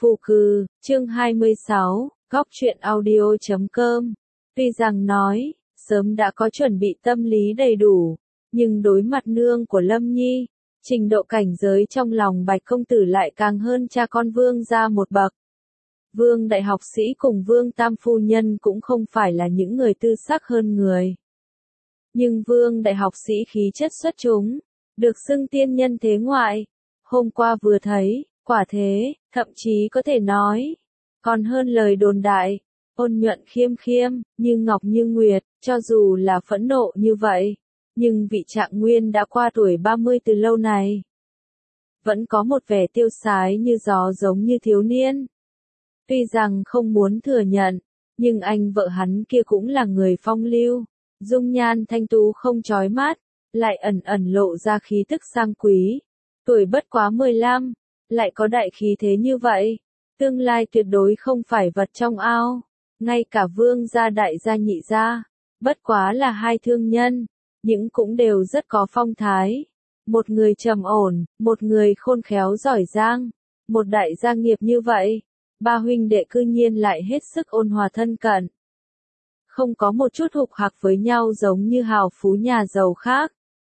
Phù cừ, chương 26, góc truyện audio.com. Tuy rằng nói, sớm đã có chuẩn bị tâm lý đầy đủ, nhưng đối mặt nương của Lâm Nhi, trình độ cảnh giới trong lòng Bạch công tử lại càng hơn cha con Vương gia một bậc. Vương đại học sĩ cùng Vương tam phu nhân cũng không phải là những người tư sắc hơn người. Nhưng Vương đại học sĩ khí chất xuất chúng, được xưng tiên nhân thế ngoại. Hôm qua vừa thấy, quả thế, thậm chí có thể nói, còn hơn lời đồn đại, ôn nhuận khiêm khiêm, như ngọc như nguyệt, cho dù là phẫn nộ như vậy, nhưng vị Trạng Nguyên đã qua tuổi 30 từ lâu này. Vẫn có một vẻ tiêu sái như gió giống như thiếu niên. Tuy rằng không muốn thừa nhận, nhưng anh vợ hắn kia cũng là người phong lưu, dung nhan thanh tú không chói mắt, lại ẩn ẩn lộ ra khí tức sang quý. Tuổi bất quá 15, lại có đại khí thế như vậy, tương lai tuyệt đối không phải vật trong ao. Ngay cả Vương gia đại gia nhị gia, bất quá là hai thương nhân, những cũng đều rất có phong thái. Một người trầm ổn, một người khôn khéo giỏi giang, một đại gia nghiệp như vậy, ba huynh đệ cư nhiên lại hết sức ôn hòa thân cận. Không có một chút hục hặc với nhau giống như hào phú nhà giàu khác.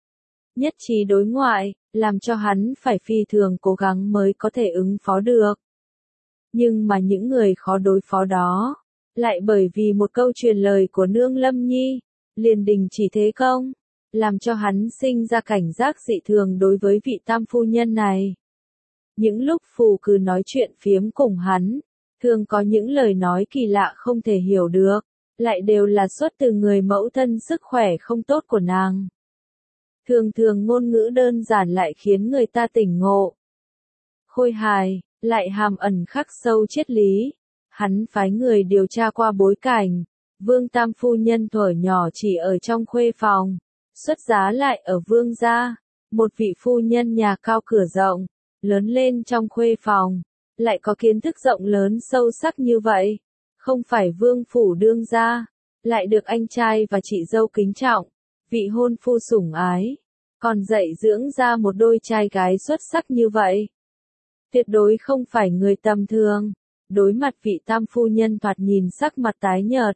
Nhất trí đối ngoại, làm cho hắn phải phi thường cố gắng mới có thể ứng phó được. Nhưng mà những người khó đối phó đó, lại bởi vì một câu truyền lời của nương Lâm Nhi, liền đình chỉ thế công, làm cho hắn sinh ra cảnh giác dị thường đối với vị tam phu nhân này. Những lúc Phù cứ nói chuyện phiếm cùng hắn, thường có những lời nói kỳ lạ không thể hiểu được, lại đều là xuất từ người mẫu thân sức khỏe không tốt của nàng. Thường thường ngôn ngữ đơn giản lại khiến người ta tỉnh ngộ. Khôi hài, lại hàm ẩn khắc sâu triết lý. Hắn phái người điều tra qua bối cảnh. Vương tam phu nhân thuở nhỏ chỉ ở trong khuê phòng, xuất giá lại ở Vương gia. Một vị phu nhân nhà cao cửa rộng, lớn lên trong khuê phòng, lại có kiến thức rộng lớn sâu sắc như vậy. Không phải vương phủ đương gia, lại được anh trai và chị dâu kính trọng, vị hôn phu sủng ái, còn dạy dưỡng ra một đôi trai gái xuất sắc như vậy. Tuyệt đối không phải người tầm thường. Đối mặt vị tam phu nhân thoạt nhìn sắc mặt tái nhợt,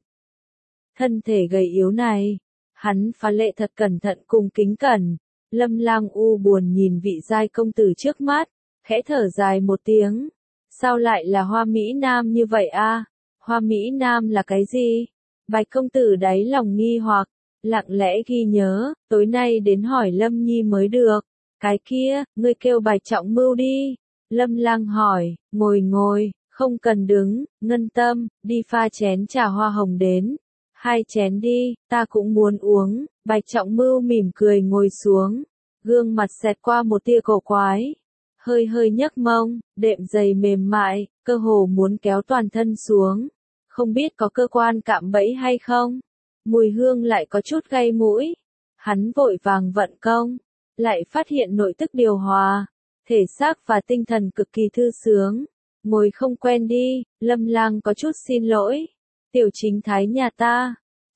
thân thể gầy yếu này, hắn phá lệ thật cẩn thận cùng kính cẩn. Lâm Lang u buồn nhìn vị giai công tử trước mắt, khẽ thở dài một tiếng. Sao lại là Hoa Mỹ Nam như vậy a? Hoa Mỹ Nam là cái gì? Bạch công tử đáy lòng nghi hoặc, lặng lẽ ghi nhớ, tối nay đến hỏi Lâm Nhi mới được. Cái kia, ngươi kêu Bạch Trọng Mưu đi. Lâm Lang hỏi, ngồi, không cần đứng, Ngân Tâm, đi pha chén trà hoa hồng đến. 2 chén đi, ta cũng muốn uống. Bạch Trọng Mưu mỉm cười ngồi xuống, gương mặt xẹt qua một tia cổ quái. Hơi nhấc mông, đệm giày mềm mại, cơ hồ muốn kéo toàn thân xuống. Không biết có cơ quan cạm bẫy hay không? Mùi hương lại có chút gây mũi. Hắn vội vàng vận công, lại phát hiện nội tức điều hòa, thể xác và tinh thần cực kỳ thư sướng. Ngồi không quen đi, Lâm Lang có chút xin lỗi. Tiểu chính thái nhà ta,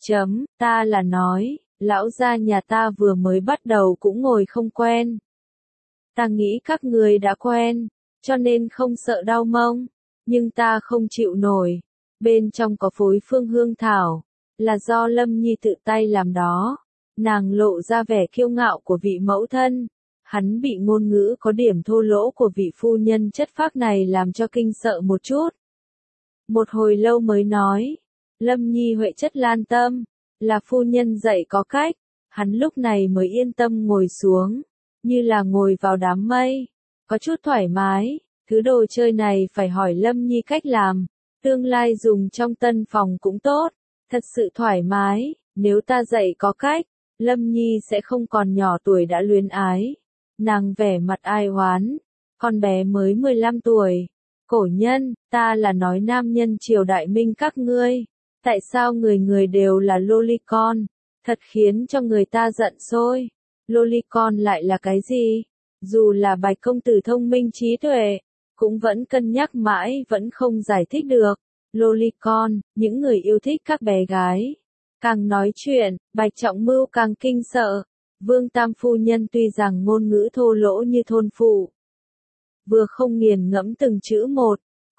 ta là nói, lão gia nhà ta vừa mới bắt đầu cũng ngồi không quen. Ta nghĩ các người đã quen, cho nên không sợ đau mông, nhưng ta không chịu nổi. Bên trong có phối phương hương thảo, là do Lâm Nhi tự tay làm đó. Nàng lộ ra vẻ kiêu ngạo của vị mẫu thân. Hắn bị ngôn ngữ có điểm thô lỗ của vị phu nhân chất phác này làm cho kinh sợ một chút. Một hồi lâu mới nói, Lâm Nhi huệ chất lan tâm, là phu nhân dạy có cách. Hắn lúc này mới yên tâm ngồi xuống, như là ngồi vào đám mây, có chút thoải mái. Thứ đồ chơi này phải hỏi Lâm Nhi cách làm, tương lai dùng trong tân phòng cũng tốt, thật sự thoải mái. Nếu ta dạy có cách, Lâm Nhi sẽ không còn nhỏ tuổi đã luyến ái. Nàng vẻ mặt ai oán, con bé mới 15 tuổi. Cổ nhân, ta là nói nam nhân triều đại minh các ngươi. Tại sao người người đều là lolicon? Thật khiến cho người ta giận sôi. Lolicon lại là cái gì? Dù là Bạch công tử thông minh trí tuệ, cũng vẫn cân nhắc mãi vẫn không giải thích được. Lolicon, những người yêu thích các bé gái. Càng nói chuyện, Bạch Trọng Mưu càng kinh sợ. Vương tam phu nhân tuy rằng ngôn ngữ thô lỗ như thôn phụ, vừa không nghiền ngẫm từng chữ một,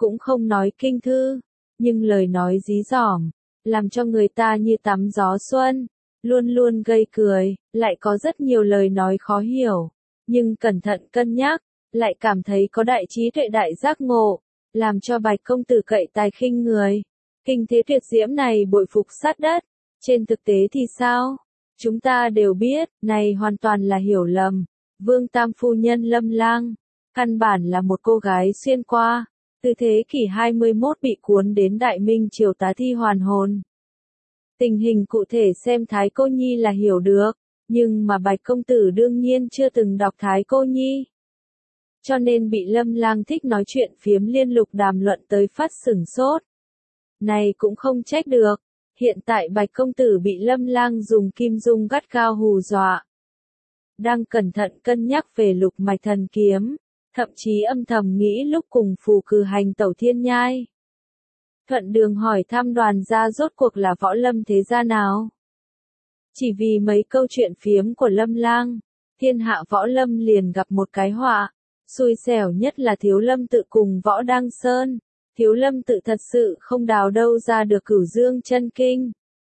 cũng không nói kinh thư, nhưng lời nói dí dỏm, làm cho người ta như tắm gió xuân, luôn luôn gây cười, lại có rất nhiều lời nói khó hiểu, nhưng cẩn thận cân nhắc, lại cảm thấy có đại trí tuệ đại giác ngộ, làm cho Bạch công tử cậy tài khinh người. Kinh thế tuyệt diễm này bội phục sát đất, trên thực tế thì sao? Chúng ta đều biết, này hoàn toàn là hiểu lầm. Vương Tam phu nhân Lâm Lang, căn bản là một cô gái xuyên qua, từ thế kỷ 21 bị cuốn đến Đại Minh triều tá thi hoàn hồn. Tình hình cụ thể xem Thái Cô Nhi là hiểu được, nhưng mà Bạch công tử đương nhiên chưa từng đọc Thái Cô Nhi. Cho nên bị Lâm Lang thích nói chuyện phiếm liên lục đàm luận tới phát sửng sốt. Này cũng không trách được, hiện tại Bạch công tử bị Lâm Lang dùng kim dung gắt gao hù dọa. Đang cẩn thận cân nhắc về lục mạch thần kiếm, thậm chí âm thầm nghĩ lúc cùng phù cử hành tẩu thiên nhai. Thuận đường hỏi thăm Đoàn gia rốt cuộc là võ lâm thế gia nào. Chỉ vì mấy câu chuyện phiếm của Lâm Lang, thiên hạ võ lâm liền gặp một cái họa, xui xẻo nhất là Thiếu Lâm tự cùng Võ Đăng Sơn. Thiếu Lâm tự thật sự không đào đâu ra được Cửu Dương chân kinh.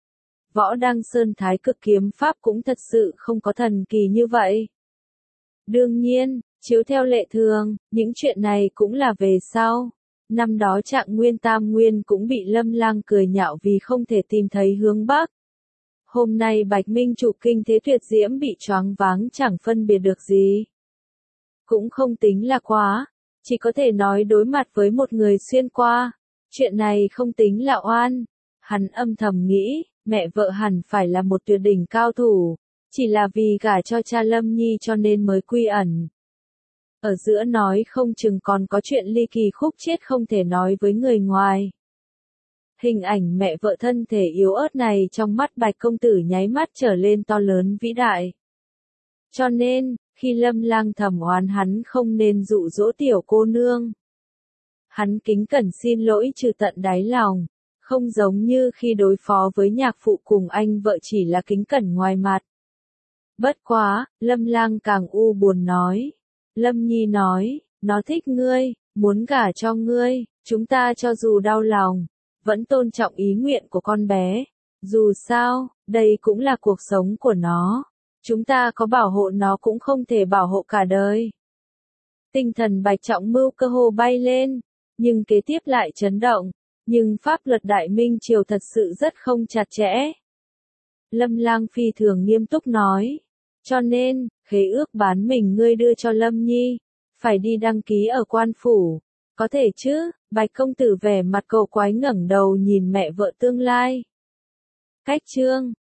Võ Đăng Sơn Thái Cực kiếm pháp cũng thật sự không có thần kỳ như vậy. Đương nhiên, chiếu theo lệ thường, những chuyện này cũng là về sau. Năm đó Trạng Nguyên Tam Nguyên cũng bị Lâm Lang cười nhạo vì không thể tìm thấy hướng Bắc. Hôm nay Bạch Minh chủ kinh thế tuyệt diễm bị choáng váng chẳng phân biệt được gì. Cũng không tính là quá, chỉ có thể nói đối mặt với một người xuyên qua. Chuyện này không tính là oan. Hắn âm thầm nghĩ, mẹ vợ hẳn phải là một tuyệt đỉnh cao thủ, chỉ là vì gả cho cha Lâm Nhi cho nên mới quy ẩn. Ở giữa nói không chừng còn có chuyện ly kỳ khúc chiết không thể nói với người ngoài. Hình ảnh mẹ vợ thân thể yếu ớt này trong mắt Bạch công tử nháy mắt trở lên to lớn vĩ đại. Cho nên, khi Lâm Lang thầm oán hắn không nên dụ dỗ tiểu cô nương, hắn kính cẩn xin lỗi trừ tận đáy lòng, không giống như khi đối phó với nhạc phụ cùng anh vợ chỉ là kính cẩn ngoài mặt. Bất quá, Lâm Lang càng u buồn nói. Lâm Nhi nói, nó thích ngươi, muốn gả cho ngươi, chúng ta cho dù đau lòng, vẫn tôn trọng ý nguyện của con bé. Dù sao, đây cũng là cuộc sống của nó. Chúng ta có bảo hộ nó cũng không thể bảo hộ cả đời. Tinh thần Bạch Trọng Mưu cơ hồ bay lên, nhưng kế tiếp lại chấn động. Nhưng pháp luật Đại Minh triều thật sự rất không chặt chẽ. Lâm Lang phi thường nghiêm túc nói. Cho nên, khế ước bán mình ngươi đưa cho Lâm Nhi, phải đi đăng ký ở quan phủ. Có thể chứ? Bạch công tử vẻ mặt cầu quái ngẩng đầu nhìn mẹ vợ tương lai. Cách chương